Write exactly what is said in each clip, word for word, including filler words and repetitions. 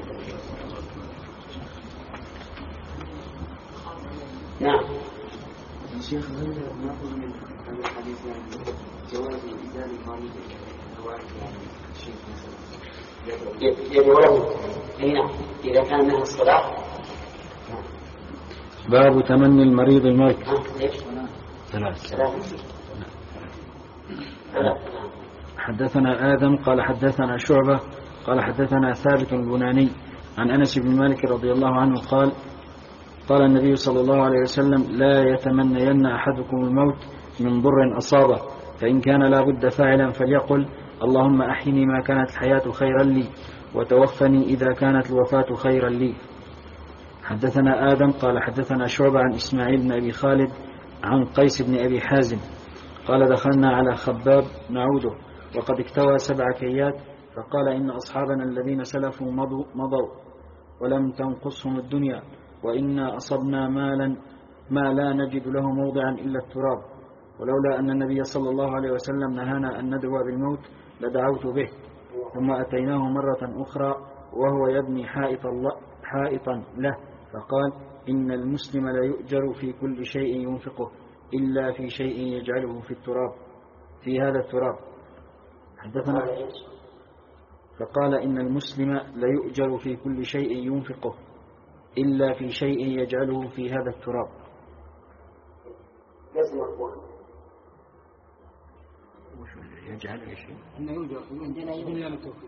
نعم. الشيخ هل نأخذ من هذا الحديث يعني جواز إزالة المريض الواحد يعني شيء مثلا يدعو هنا إذا كان منها الصلاة. باب تمني المريض الموت. ثلاث. حدثنا آدم قال حدثنا شعبة قال حدثنا ثابت البناني عن أنس بن مالك رضي الله عنه قال قال النبي صلى الله عليه وسلم لا يتمنين أحدكم الموت من ضر أصابه فإن كان لا بد فاعلا فليقل اللهم أحيني ما كانت الحياة خيرا لي وتوفني إذا كانت الوفاة خيرا لي. حدثنا آدم قال حدثنا شعبة عن إسماعيل بن أبي خالد عن قيس بن أبي حازم قال دخلنا على خباب نعوده وقد اكتوى سبع كيات فقال إن أصحابنا الذين سلفوا مضوا, مضوا ولم تنقصهم الدنيا وإنا أصبنا مالا ما لا نجد له موضعا إلا التراب ولولا أن النبي صلى الله عليه وسلم نهانا أن ندعو بالموت لدعوت به. ثم أتيناه مرة أخرى وهو يبني حائطا له فقال إن المسلم لا يؤجر في كل شيء ينفقه إلا في شيء يجعله في التراب في هذا التراب. حدثنا فقال إن المسلم لا يؤجر في كل شيء ينفقه إلا في شيء يجعله في هذا التراب. لازم أقول يجعله شيء إنه يوجد عندنا يوجد التوفيق.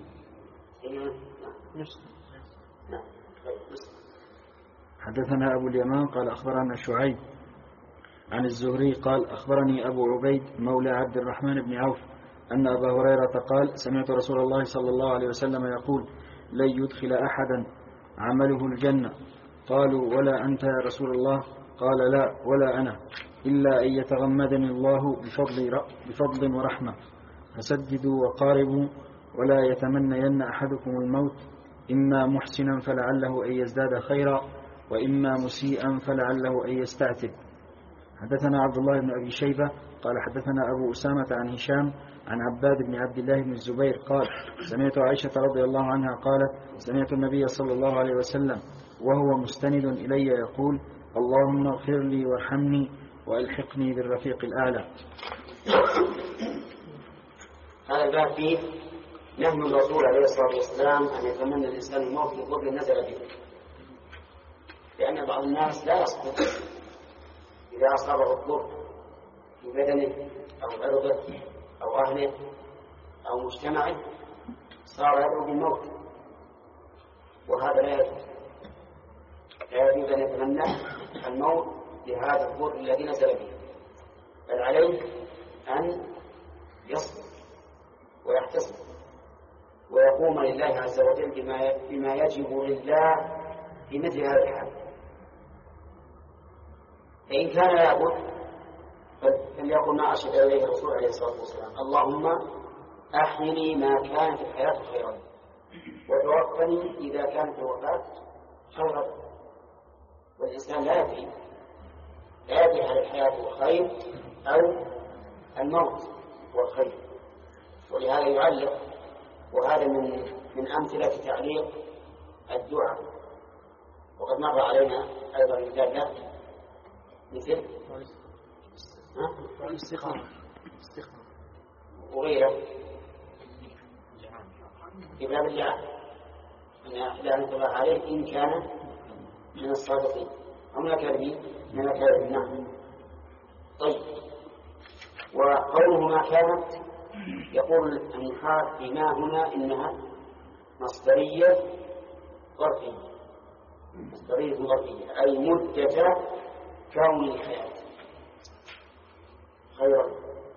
حدثنا أبو اليمان قال أخبرنا شعيب عن الزهري قال أخبرني أبو عبيد مولى عبد الرحمن بن عوف أن أبا هريرة قال سمعت رسول الله صلى الله عليه وسلم يقول لن يدخل أحدا عمله الجنة. قالوا ولا أنت يا رسول الله؟ قال لا ولا أنا إلا أن يتغمدني الله بفضل, بفضل ورحمة فسددوا وقاربوا ولا يتمنين أحدكم الموت إما محسنا فلعله أن يزداد خيرا وإما مسيئا فلعله أن يستعتب. حدثنا عبد الله بن أبي شيبة قال حدثنا أبو أسامة عن هشام عن عباد بن عبد الله بن الزبير قال سمعت عائشة رضي الله عنها قالت سمعت النبي صلى الله عليه وسلم وهو مستند إلي يقول اللهم اغفر لي وارحمني وألحقني بالرفيق الأعلى. هذا الباب فيه نهي الرسول عليه الصلاة والسلام أن يتمنى الإنسان الموت لضر نزل به، لأن بعض الناس لا يصبر إذا أصابه الضر في بدنه أو عرضه أو أهله أو مجتمعه صار يدعو بالموت، وهذا لا يجوز. لا يجوز أن يتمنى الموت لهذا الضر الذي نزل به، بل عليه أن يصبر ويحتسب ويقوم لله عز وجل بما بما يجب لله في مثل هذا الحال. فإن كان لابد فليقل ما أشهد إليه الرسول عليه الصلاة والسلام اللهم أحيني ما كانت الحياة خيرا وتوفني إذا كانت الوفاة خيرا. والإنسان لا يدري لا يدري هل الحياة خير أو الموت هو الخير، ولهذا يعلق، وهذا من من أمثلة تعليق الدعاء. وقد مر علينا أيضا مثال له مثل الاستخارة وغيره إبراء بالله لا نتبع عليه إن كان من الصادقين أو من الكاذبين من الكاذبين. نعم. طيب، وقوله ما كانت يقول النحاة بما هنا إنها مصدرية ظرفية، مصدرية ظرفية أي مدة كون الحياة خيرا،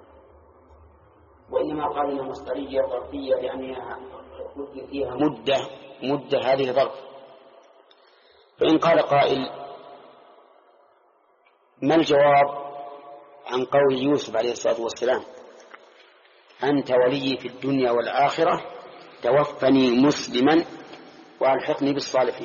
وإنما قال إنها مصدرية ظرفية لأنها فيها مدة مدة هذه ظرف. فإن قال قائل ما الجواب عن قول يوسف عليه الصلاة والسلام أنت ولي في الدنيا والآخرة توفني مسلما وألحقني بالصالحين؟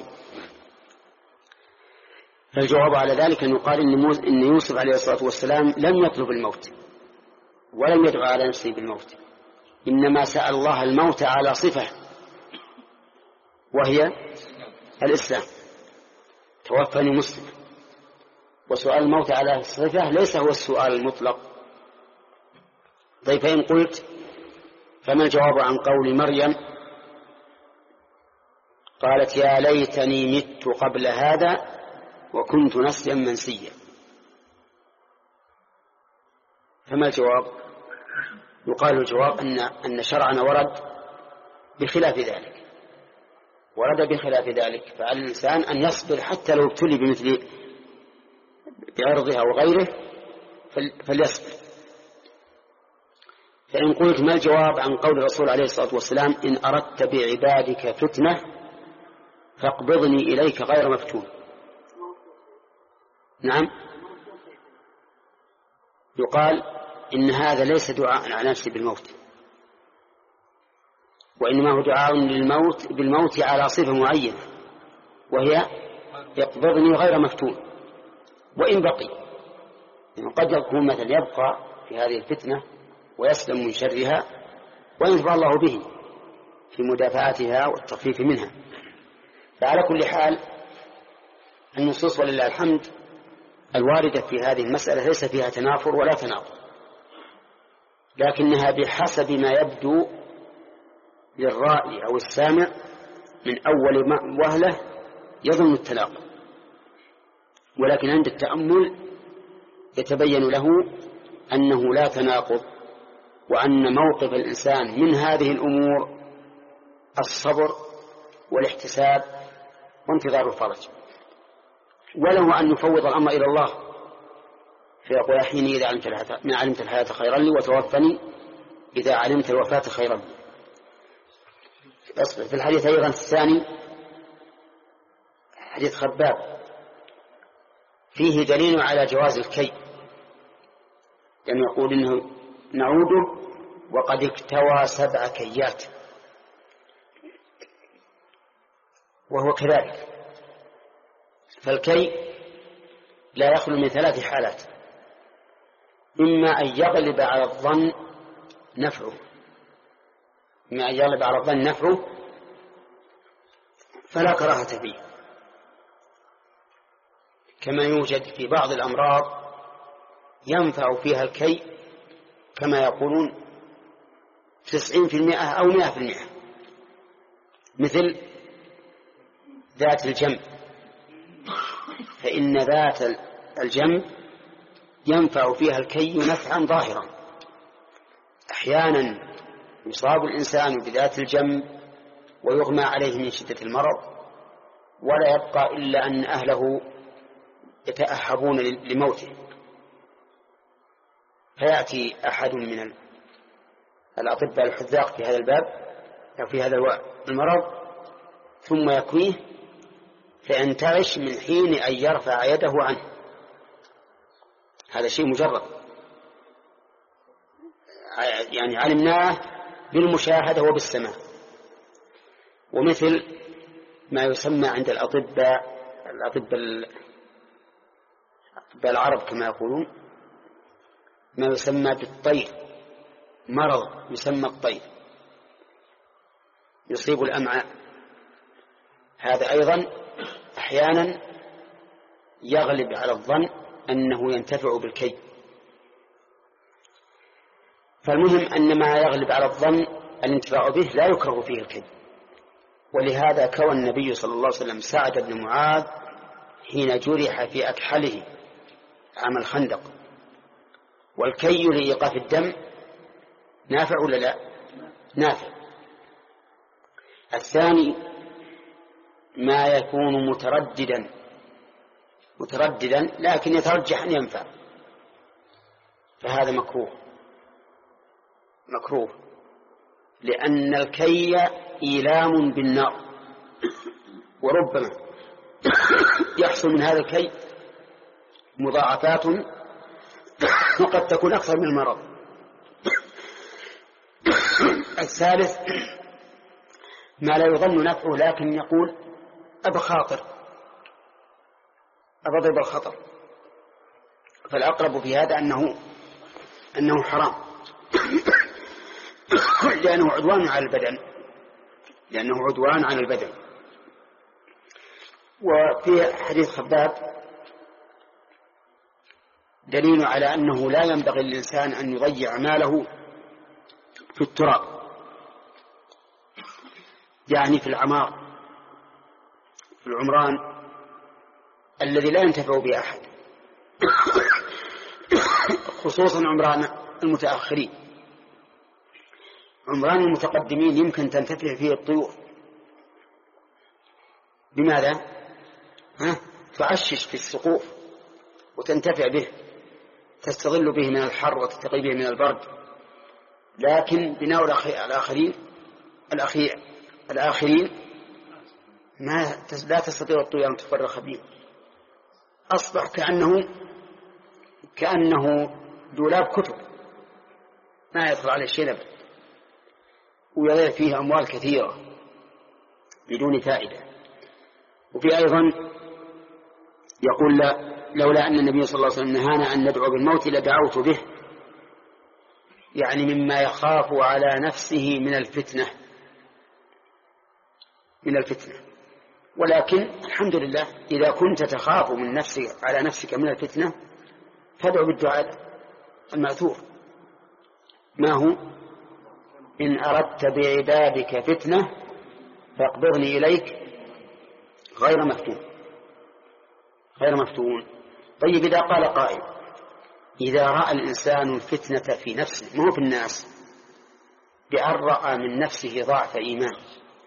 فالجواب على ذلك أن يقال إن يوسف عليه الصلاة والسلام لم يطلب الموت ولم يدعو على نفسه بالموت، إنما سأل الله الموت على صفة وهي الإسلام، توفني مسلم. وسؤال الموت على الصفة ليس هو السؤال المطلق. طيب فإن قلت فما الجواب عن قول مريم قالت يا ليتني مت قبل هذا وكنت نسيا منسيا، فما الجواب؟ يقال الجواب أن أن شرعنا ورد بخلاف ذلك، ورد بخلاف ذلك، فعلى الإنسان أن يصبر حتى لو ابتلي بمثل بعرضها وغيره فليصبر. فإن قلت ما الجواب عن قول الرسول عليه الصلاة والسلام إن أردت بعبادك فتنة فاقبضني إليك غير مفتون؟ نعم، يقال إن هذا ليس دعاء على نفسي بالموت، وإنما هو دعاء للموت بالموت على صفة معينة وهي يقبضني غير مفتون وإن بقي. يعني قد يكون مثلا يبقى في هذه الفتنة ويسلم من شرها وينفع الله به في مدافعتها والتخفيف منها. فعلى كل حال النصوص ولله الحمد الواردة في هذه المسألة ليس فيها تنافر ولا تناقض، لكنها بحسب ما يبدو للرائي أو السامع من أول وهلة يظن التناقض، ولكن عند التأمل يتبين له أنه لا تناقض، وأن موقف الإنسان من هذه الأمور الصبر والاحتساب وانتظار الفرج، وله أن يفوض الأمر إلى الله فيقول حين إذا علمت الحياة خيرا لي وتوفني إذا علمت الوفاة خيرا لي. في الحديث أيضا الثاني حديث خباب فيه دليل على جواز الكي، لأنه يقول إنه نعوده وقد اكتوى سبع كيات، وهو كذلك. فالكي لا يخلو من ثلاث حالات: إما أن يغلب على الظن نفعه إما أن يغلب على الظن نفعه فلا كراهة فيه، كما يوجد في بعض الأمراض ينفع فيها الكي كما يقولون تسعين في المئة أو مئة في المئة، مثل ذات الجنب، فإن ذات الجنب ينفع فيها الكي نفعا ظاهرا. أحيانا يصاب الإنسان بذات الجنب ويغمى عليه من شدة المرض ولا يبقى إلا أن أهله يتأهبون لموته، فيأتي أحد من الأطباء الحذاق في هذا الباب أو في هذا المرض ثم يكويه فينتعش من حين أن يرفع يده عنه. هذا شيء مجرد يعني علمناه بالمشاهدة وبالسماع. ومثل ما يسمى عند الأطباء الأطباء العرب كما يقولون ما يسمى بالطير، مرض يسمى الطير يصيب الأمعاء، هذا أيضا أحيانا يغلب على الظن أنه ينتفع بالكي. فالمهم أن ما يغلب على الظن الانتفاع به لا يكره فيه الكي، ولهذا كوى النبي صلى الله عليه وسلم سعد بن معاذ حين جرح في أكحله عام الخندق. والكي لإيقاف الدم نافع ولا لا؟ نافع. الثاني ما يكون مترددا مترددا لكن يترجح أن ينفع، فهذا مكروه مكروه لأن الكي إيلام بالنار، وربما يحصل من هذا الكي مضاعفات وقد تكون أكثر من المرض. الثالث ما لا يظن نفعه لكن يقول أبا خاطر أبا ضرب الخطر، فالأقرب في هذا أنه أنه حرام لأنه عدوان على البدن لأنه عدوان على البدن وفي حديث خباب دليل على أنه لا ينبغي للإنسان أن يضيع ماله في التراب، يعني في العمار، في العمران الذي لا ينتفع به أحد، خصوصا عمران المتأخرين. عمران المتقدمين يمكن تنتفع فيه الطيور. بماذا؟ ها؟ تعشش في السقوف وتنتفع به، تستظل به من الحر وتتقي به من البرد. لكن بناء الآخرين الأخير الآخرين ما لا تستطيع الطيور أن تفرخ به، أصبح كأنه كأنه دولاب كتب ما يدخل عليه شيء أبدا، ويضيع فيه أموال كثيرة بدون فائدة. وفي أيضا يقول لا لولا أن النبي صلى الله عليه وسلم نهانا أن ندعو بالموت لدعوت به، يعني مما يخاف على نفسه من الفتنة من الفتنة ولكن الحمد لله إذا كنت تخاف من نفسك على نفسك من الفتنة فادعو بالدعاء المأثور، ما هو؟ إن أردت بعبادك فتنة فاقبضني إليك غير مفتون غير مفتون. طيب إذا قال قائل إذا رأى الإنسان الفتنة في نفسه مو في الناس، بأن رأى من نفسه ضعف إيمان،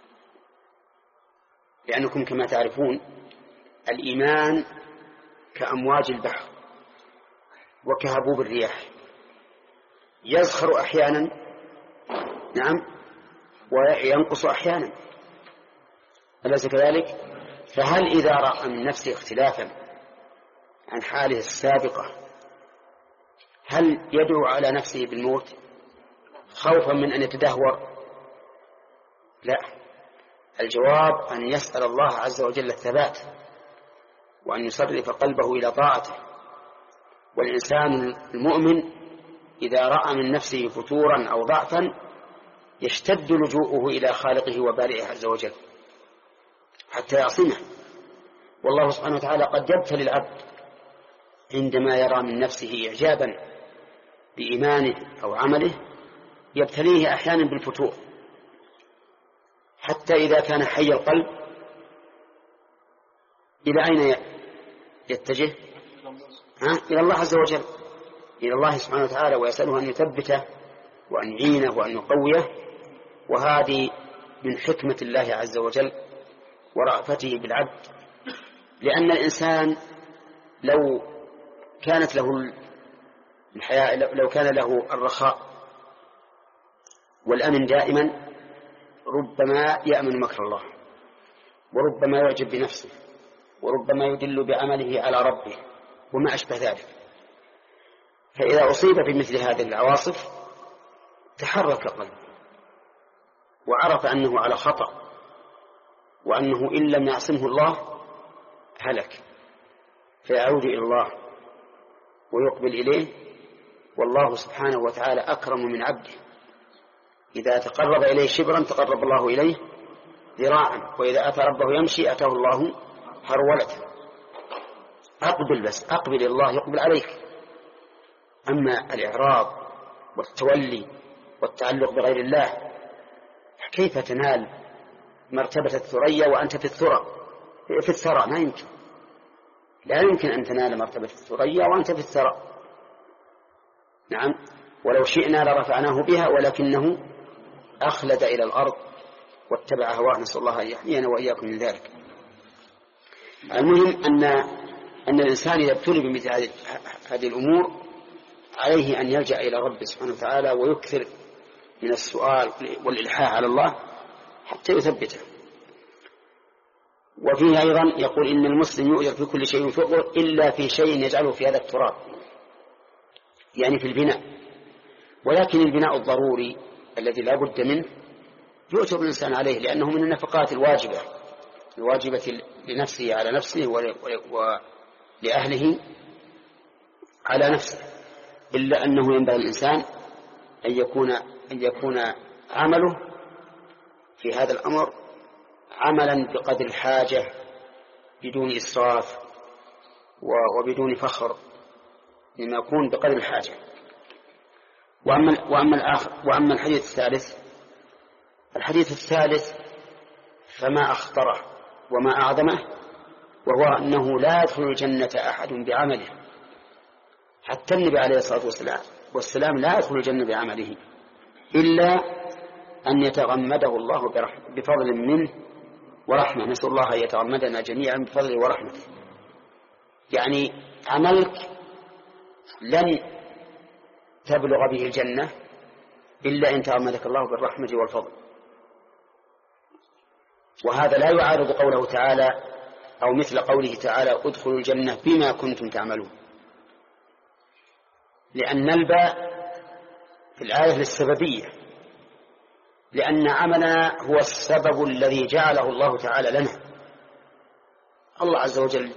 لأنكم كما تعرفون الإيمان كأمواج البحر وكهبوب الرياح، يزخر أحيانا نعم وينقص أحيانا، أليس كذلك؟ فهل إذا رأى من نفسه اختلافا عن حاله السابقة هل يدعو على نفسه بالموت خوفا من أن يتدهور؟ لا، الجواب أن يسأل الله عز وجل الثبات وأن يصرف قلبه إلى طاعته. والإنسان المؤمن إذا رأى من نفسه فتورا أو ضعفا يشتد لجوءه إلى خالقه وبارئه عز وجل حتى يعصمه. والله سبحانه وتعالى قد يبتلي العبد عندما يرى من نفسه إعجابا بإيمانه أو عمله، يبتليه أحيانا بالفتور، حتى إذا كان حي القلب إلى أين يتجه؟ ها؟ إلى الله عز وجل، إلى الله سبحانه وتعالى، ويسأله أن يثبته وأن يعينه وأن يقويه. وهذه من حكمة الله عز وجل ورأفته بالعبد، لأن الإنسان لو كانت له الحياة لو كان له الرخاء والأمن دائما ربما يأمن مكر الله، وربما يعجب بنفسه، وربما يدل بعمله على ربه وما أشبه ذلك. فإذا أصيب بمثل هذه العواصف تحرك قلبه وعرف أنه على خطأ، وأنه إن لم يعصمه الله هلك، فيعود إلى الله ويقبل إليه. والله سبحانه وتعالى أكرم من عبده، إذا تقرب إليه شبرا تقرب الله إليه ذراعا، وإذا أتى ربه يمشي أتاه الله هرولة. أقبل بس، أقبل الله يقبل عليك. أما الإعراض والتولي والتعلق بغير الله كيف تنال مرتبة الثريا وأنت في الثرى في الثرى؟ ما يمكن، لا يمكن أن تنال مرتبة الثريا وأنت في الثرى. نعم، ولو شئنا لرفعناه بها ولكنه أخلد إلى الأرض واتبع هواه، نسأل الله أن يحمينا وإياكم من ذلك. المهم أن أن الإنسان إذا ابتلي بمثل هذه الأمور عليه أن يلجأ إلى ربه سبحانه وتعالى ويكثر من السؤال والإلحاح على الله حتى يثبته. وفيه أيضا يقول إن المسلم يؤجر في كل شيء فقر إلا في شيء يجعله في هذا التراب، يعني في البناء. ولكن البناء الضروري الذي لا بد منه يؤجر الإنسان عليه، لأنه من النفقات الواجبة الواجبة لنفسه على نفسه ولأهله على نفسه، إلا أنه ينبغي الإنسان أن يكون أن يكون عمله في هذا الأمر عملا بقدر الحاجة بدون إسراف وبدون فخر، لما يكون بقدر الحاجة. وأما, وأما, الآخر وأما الحديث الثالث الحديث الثالث فما أخطره وما أعظمه، وهو أنه لا يدخل الجنة أحد بعمله، حتى النبي عليه الصلاة والسلام والسلام لا يدخل الجنة بعمله إلا أن يتغمده الله بفضل منه ورحمة. نسأل الله أن يتغمدنا جميعا بفضله ورحمته. يعني عملك لن تبلغ به الجنة إلا إن تغمدك الله بالرحمة والفضل. وهذا لا يعارض قوله تعالى أو مثل قوله تعالى ادخلوا الجنة بما كنتم تعملون، لأن الباء في الآية للسببية، لأن عملنا هو السبب الذي جعله الله تعالى لنا. الله عز وجل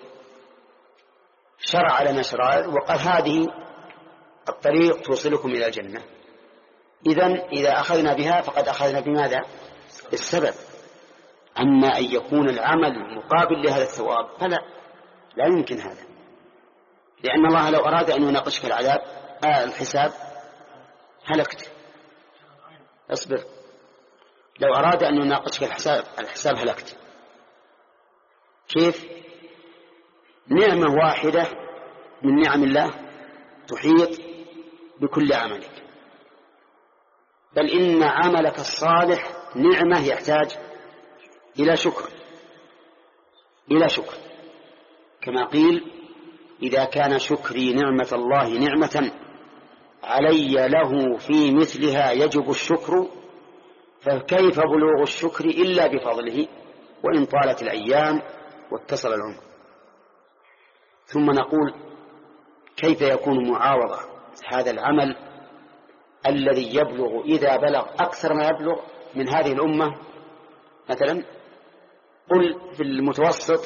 شرع لنا شرائع وقال هذه الطريق توصلكم إلى الجنة، إذن إذا أخذنا بها فقد أخذنا بماذا؟ السبب. أما أن يكون العمل مقابل لهذا الثواب فلا، لا يمكن هذا، لأن الله لو أراد أن يناقشك العذاب آه الحساب هلكت. اصبر، لو أراد أن يناقشك الحساب الحساب هلكت. كيف؟ نعمة واحدة من نعم الله تحيط بكل عملك، بل إن عملك الصالح نعمة يحتاج إلى شكر إلى شكر كما قيل إذا كان شكري نعمة الله نعمة علي له في مثلها يجب الشكر، فكيف بلوغ الشكر إلا بفضله وإن طالت الأيام واتصل العمر. ثم نقول كيف يكون معاوضة هذا العمل الذي يبلغ إذا بلغ أكثر ما يبلغ من هذه الأمة؟ مثلا قل في المتوسط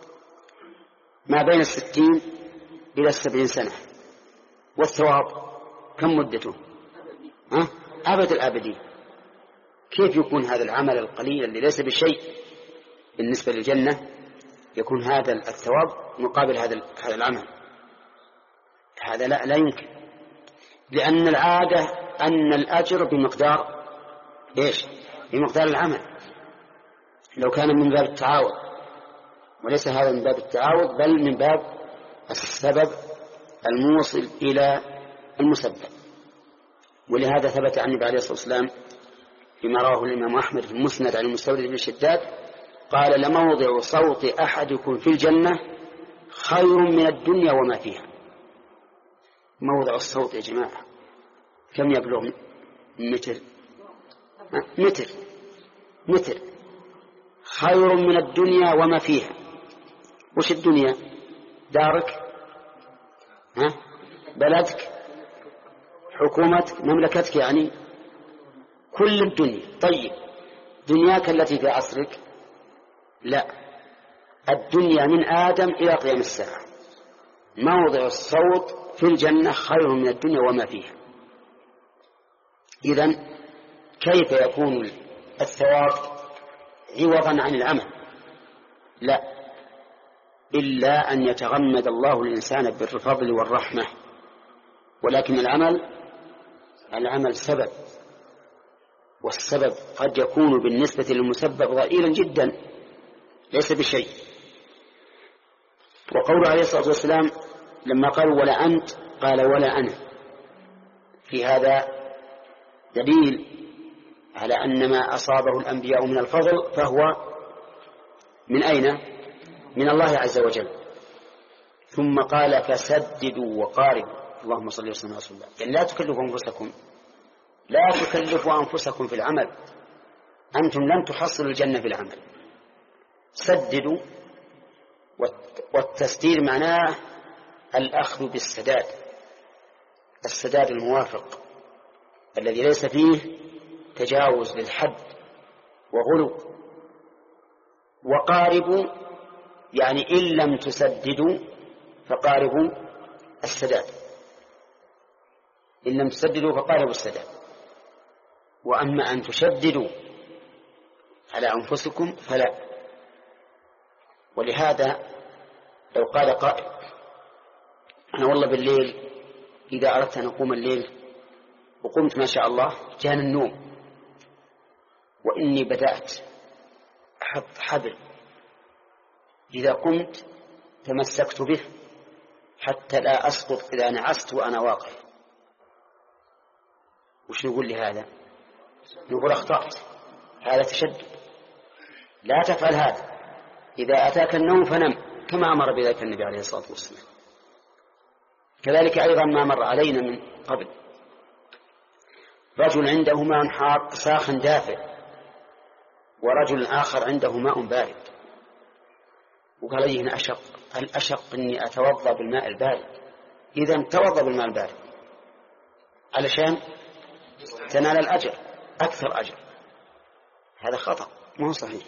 ما بين الستين إلى السبعين سنة، والثواب كم مدته؟ أه؟ أبد الآبدين. كيف يكون هذا العمل القليل اللي ليس بشيء بالنسبة للجنة يكون هذا الثواب مقابل هذا هذا العمل؟ هذا لا, لا يمكن، لأن العادة أن الأجر بمقدار إيش؟ بمقدار العمل. لو كان من باب التعاوض، وليس هذا من باب التعاوض بل من باب السبب الموصل إلى المسبب. ولهذا ثبت عن النبي عليه الصلاة والسلام فيما رواه الإمام أحمد في المسند عن المستورد بن شداد قال لموضع صوت أحدكم في الجنة خير من الدنيا وما فيها. موضع الصوت يا جماعة كم يبلغ؟ متر متر متر خير من الدنيا وما فيها. وش الدنيا؟ دارك، ها؟ بلدك، حكومتك، مملكتك، يعني كل الدنيا. طيب دنياك التي في عصرك؟ لا، الدنيا من آدم إلى قيام الساعة. موضع الصوت في الجنة خير من الدنيا وما فيها. إذن كيف يكون الثواب عوضا عن العمل؟ لا، إلا أن يتغمد الله الإنسان بالفضل والرحمة. ولكن العمل العمل سبب، والسبب قد يكون بالنسبة للمسبب ضئيلا جدا ليس بشيء. وقوله عليه الصلاة والسلام لما قالوا ولا أنت قال ولا أنا، في هذا دليل على أن ما أصابه الأنبياء من الفضل فهو من أين؟ من الله عز وجل. ثم قال فسددوا وقاربوا. اللهم صل وسلم على رسول الله. يعني لا تكلفوا أنفسكم لا تكلفوا أنفسكم في العمل، أنتم لن تحصلوا الجنة في العمل. سددوا، والتسديد معناه الأخذ بالسداد، السداد الموافق الذي ليس فيه تجاوز للحد وغلو. وقاربوا يعني إن لم تسددوا فقاربوا السداد، إن لم تسددوا فقاربوا السداد. وأما أن تشددوا على أنفسكم فلا. ولهذا لو قال قائل أنا والله بالليل إذا أردت أن أقوم الليل وقمت ما شاء الله جاءني النوم وإني بدأت أحط حبل، إذا قمت تمسكت به حتى لا أسقط إذا نعست وأنا واقف، وش نقول لهذا؟ نقول أخطأت، هذا تشدد، لا تفعل هذا، إذا أتاك النوم فنم كما أمر بذلك النبي عليه الصلاة والسلام. كذلك أيضا ما مر علينا من قبل رجل عنده ماء حار ساخن دافئ ورجل آخر عنده ماء بارد، وقال لي هنا أشق، الأشق أني أتوضأ بالماء البارد، إذا توضأ بالماء البارد علشان تنال الأجر أكثر أجر، هذا خطأ ما هو صحيح،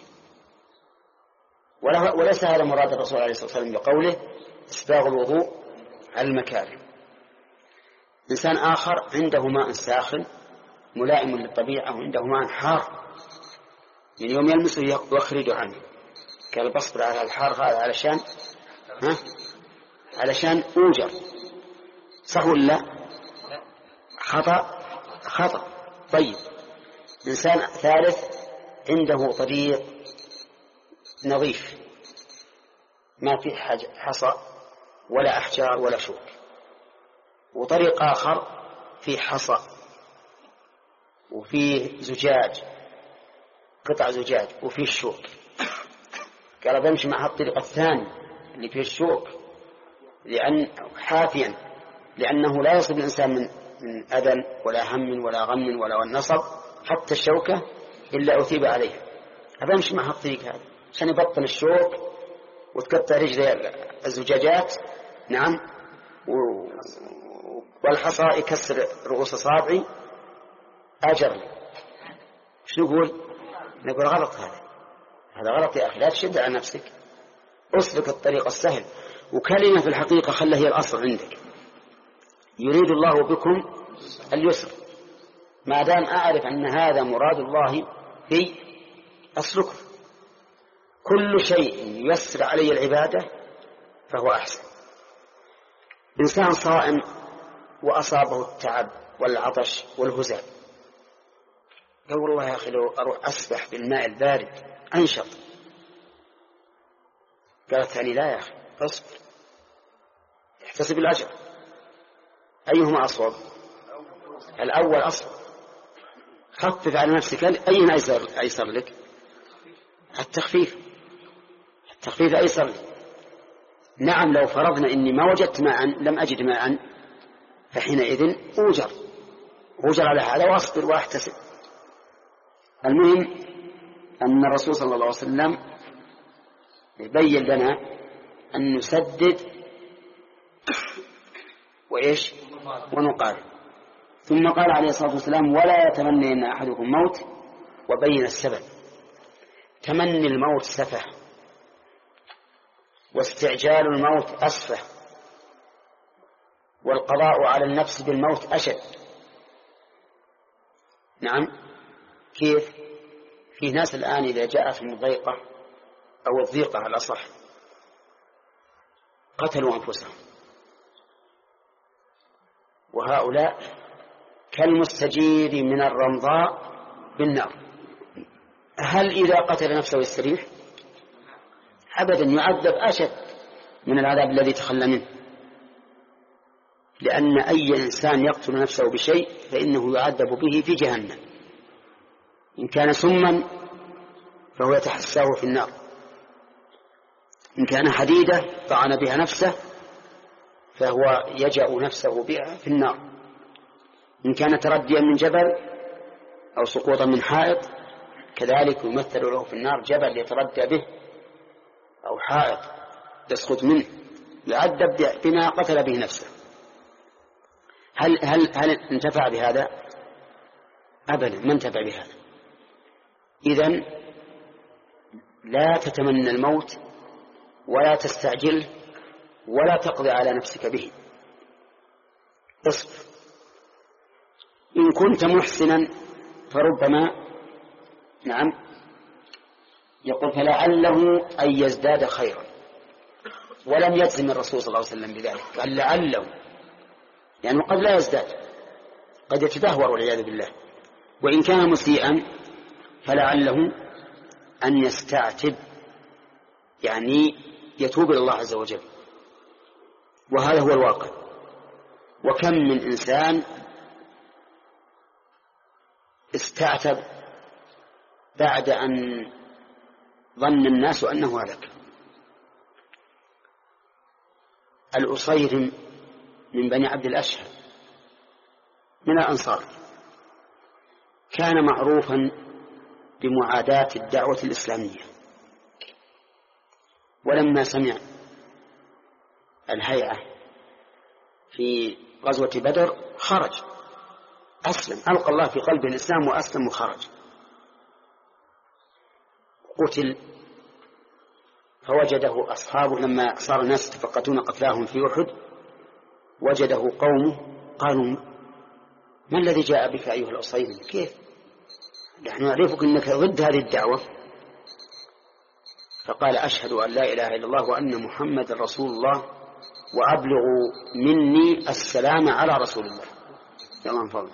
وليس هذا مراد الرسول عليه الصلاة والسلام بقوله إسباغ الوضوء على المكاره. إنسان آخر عنده ماء ساخن ملائم للطبيعة وعنده ماء حار، من يوم يلمسه يخرج عنه، قال بصبر على الحار هذا علشان ها علشان أوجر، صح ولا خطأ؟ خطأ. طيب إنسان ثالث عنده طريق نظيف ما فيه حصى ولا أحجار ولا شوك، وطريق آخر فيه حصى وفيه زجاج قطع زجاج وفيه شوك، قال بمشي مع الطريق الثاني اللي فيه الشوك لأن حافيا، لأنه لا يصيب الإنسان من من أذى ولا هم ولا غم ولا نصب حتى الشوكة إلا أثيب عليها، أبمشي مع الطريق هذا عشان يبطل الشوك وتقطع رجلي الزجاجات، نعم، والحصى يكسر رؤوس أصابعي، أجر لي. شو نقول؟ نقول غلط، هذا هذا غلط يا أخي، لا تشد على نفسك، أسلك الطريق السهل. وكلمة في الحقيقة خلها هي الأصل عندك، يريد الله بكم اليسر، ما دام أعرف أن هذا مراد الله في أسلكه، كل شيء ييسر علي العبادة فهو أحسن. إنسان صائم وأصابه التعب والعطش والهزال، قال والله يا أخي لو أروح أسبح بالماء البارد أنشط، قال الثاني لا يا أخي اصبر احتسب الأجر، أيهما أصوب؟ الأول أصوب، خفف على نفسك، أين أيسر, أيسر لك؟ التخفيف، التخفيف أيسر لك. نعم لو فرضنا إني ما وجدت ماء لم أجد ماء فحينئذ أوجر أوجر على هذا وأصبر وأحتسب. المهم أن الرسول صلى الله عليه وسلم يبين لنا أن نسدد وإيش ونقارب. ثم قال عليه الصلاة والسلام ولا يتمنى أن أحدكم موت، وبين السبب. تمني الموت سفه، واستعجال الموت أسفه، والقضاء على النفس بالموت أشد. نعم، كيف؟ في ناس الآن إذا جاءتهم الضيقة أو الضيقة على الأصح قتلوا أنفسهم، وهؤلاء كالمستجير من الرمضاء بالنار. هل إذا قتل نفسه يستريح؟ أبدا، يعذب أشد من العذاب الذي تخلى منه، لأن أي إنسان يقتل نفسه بشيء فإنه يعذب به في جهنم، إن كان سما فهو يتحساه في النار، إن كان حديدة طعن بها نفسه فهو يجأ نفسه بها في النار، إن كان ترديا من جبل أو سقوطا من حائط كذلك يمثل له في النار جبل يتردى به أو حائط يسقط منه، يعذب بما قتل به نفسه. هل, هل, هل انتفع بهذا؟ أبدا، ما انتفع بهذا. إذن لا تتمنى الموت ولا تستعجل ولا تقضي على نفسك به، اصبر. إن كنت محسنا فربما نعم يقول فلعله أن يزداد خيرا، ولم يجزم الرسول صلى الله عليه وسلم بذلك، قال لعله، يعني قد لا يزداد، قد يتدهور والعياذ بالله. وإن كان مسيئا فلعله أن يستعتب، يعني يتوب إلى الله عز وجل، وهذا هو الواقع. وكم من إنسان استعتب بعد أن ظن الناس أنه هلك. الأصيرم من بني عبد الأشهر من الأنصار كان معروفا بمعاداة الدعوة الإسلامية، ولما سمع الهيعة في غزوة بدر خرج، أسلم، ألقى الله في قلبه الإسلام وأسلم وخرج. قتل، فوجده أصحابه لما صار الناس يتفقدون قتلاهم في أحد، وجده قومه قالوا ما الذي جاء بك أيها الأصيل؟ كيف؟ نحن نعرفك أنك ضد هذه الدعوة. فقال أشهد أن لا إله إلا الله وأن محمد رسول الله، وأبلغوا مني السلام على رسول الله. يا الله فضل.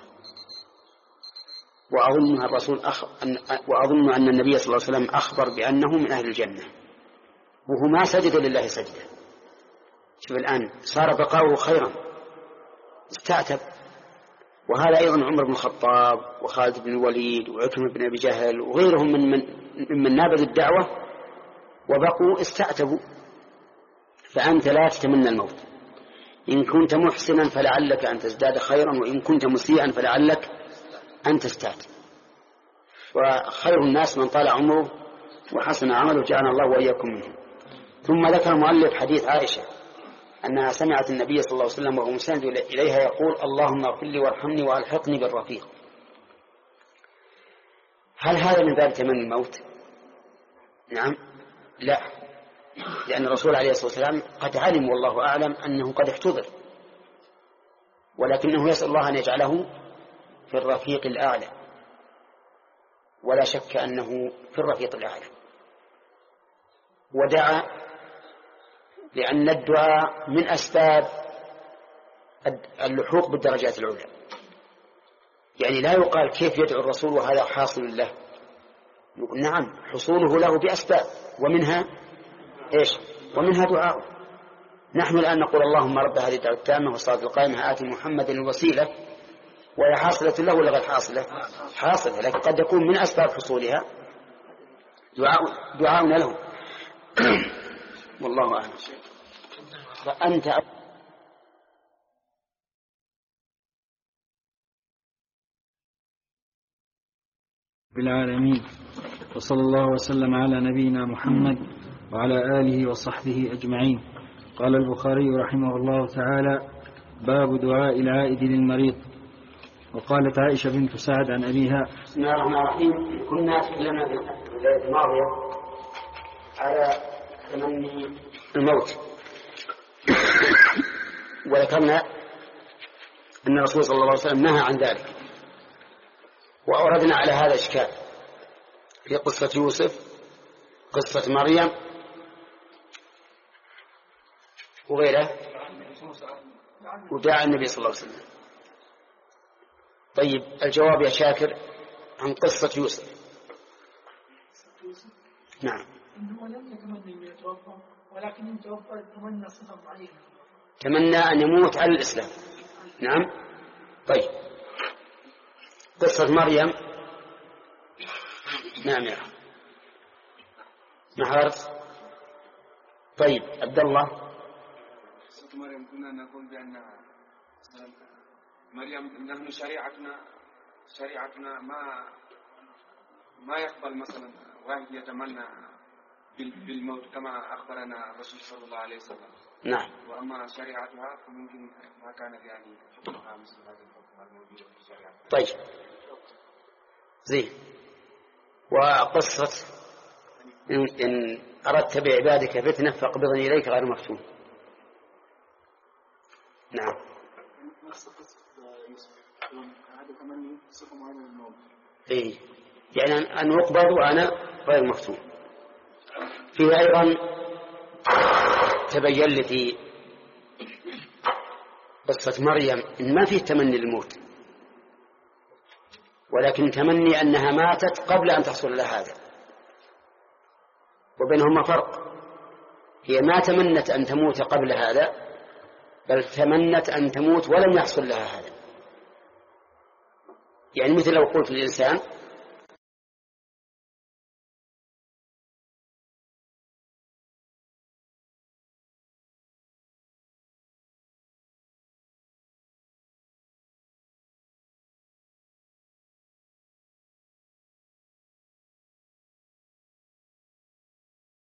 وأظن الرسول أخ... أن... وأظن أن النبي صلى الله عليه وسلم أخبر بأنه من أهل الجنة، وهو ما سجد لله سجدة. شوف الآن صار بقاؤه خيرا، استعتب. وهذا أيضا عمر بن الخطاب وخالد بن الوليد وعكرمة بن أبي جهل وغيرهم من من, من نابذ الدعوة وبقوا استعتبوا. فأنت لا تتمنى الموت، إن كنت محسنا فلعلك أن تزداد خيرا، وإن كنت مسيئا فلعلك أن تستعتب. وخير الناس من طال عمره وحسن عمله، جعلنا الله وإياكم منه. ثم ذكر المؤلف حديث عائشة أنها سمعت النبي صلى الله عليه وسلم وهو مسند إليها يقول اللهم اغفر لي وارحمني وألحقني بالرفيق. هل هذا من باب تمني الموت؟ نعم، لا، لأن الرسول عليه الصلاة والسلام قد علم والله أعلم أنه قد احتضر، ولكنه يسأل الله أن يجعله في الرفيق الأعلى، ولا شك أنه في الرفيق الأعلى. ودعا، لأن الدعاء من أسباب اللحوق بالدرجات العلى. يعني لا يقال كيف يدعو الرسول وهذا حاصل له، نعم حصوله له بأسباب، ومنها إيش؟ ومنها دعاء. نحن الآن نقول اللهم رب هذه الدعوة التامة والصلاة القائمة آت محمد الوسيلة، وهي حاصلة له ولا غير حاصلة؟ حاصلة، لكن قد يكون من أسباب حصولها دعاء دعاؤنا له. والله أعلم. فأنت بالعالمين، وصلى الله وسلم على نبينا محمد وعلى آله وصحبه أجمعين. قال البخاري رحمه الله تعالى: باب دعاء العائد للمريض. وقالت عائشة بنت سعد عن أبيها: بسم الله الرحمن الرحيم. كنا تكلمنا في الليلة الماضية على تمني الموت، وذكرنا أن الرسول صلى الله عليه وسلم نهى عن ذلك، وأوردنا على هذا إشكال في قصة يوسف، قصة مريم وغيره، ودعا النبي صلى الله عليه وسلم. طيب الجواب يا شاكر عن قصة يوسف. نعم، إنه لم يتمنى أن يتوفى، ولكن يتوفى تمنى صفة معينة، تمنى أن يموت على الإسلام. نعم. طيب قصة مريم. نعم يا محارس. طيب عبد الله. قصة مريم كنا نقول بأن مريم نحن شريعتنا شريعتنا ما ما يقبل مثلا واحد يتمنى بالموت كما أخبرنا الرسول صلى الله عليه وسلم. نعم. وأما شريعتها فممكن ما كانت يعني مثل هذا الحكم الموجود في شريعتها. طيب زين. وقصة إن, إن أردت بعبادك فتنة فاقبضني إليك غير مفتون. نعم. إيه، يعني أن أقبض وأنا غير مفتون. فيه أيضا تبين لي في قصة مريم إن ما فيه تمني الموت، ولكن تمني أنها ماتت قبل أن تحصل لها هذا، وبينهما فرق. هي ما تمنت أن تموت قبل هذا، بل تمنت أن تموت ولم يحصل لها هذا. يعني مثل لو قلت للإنسان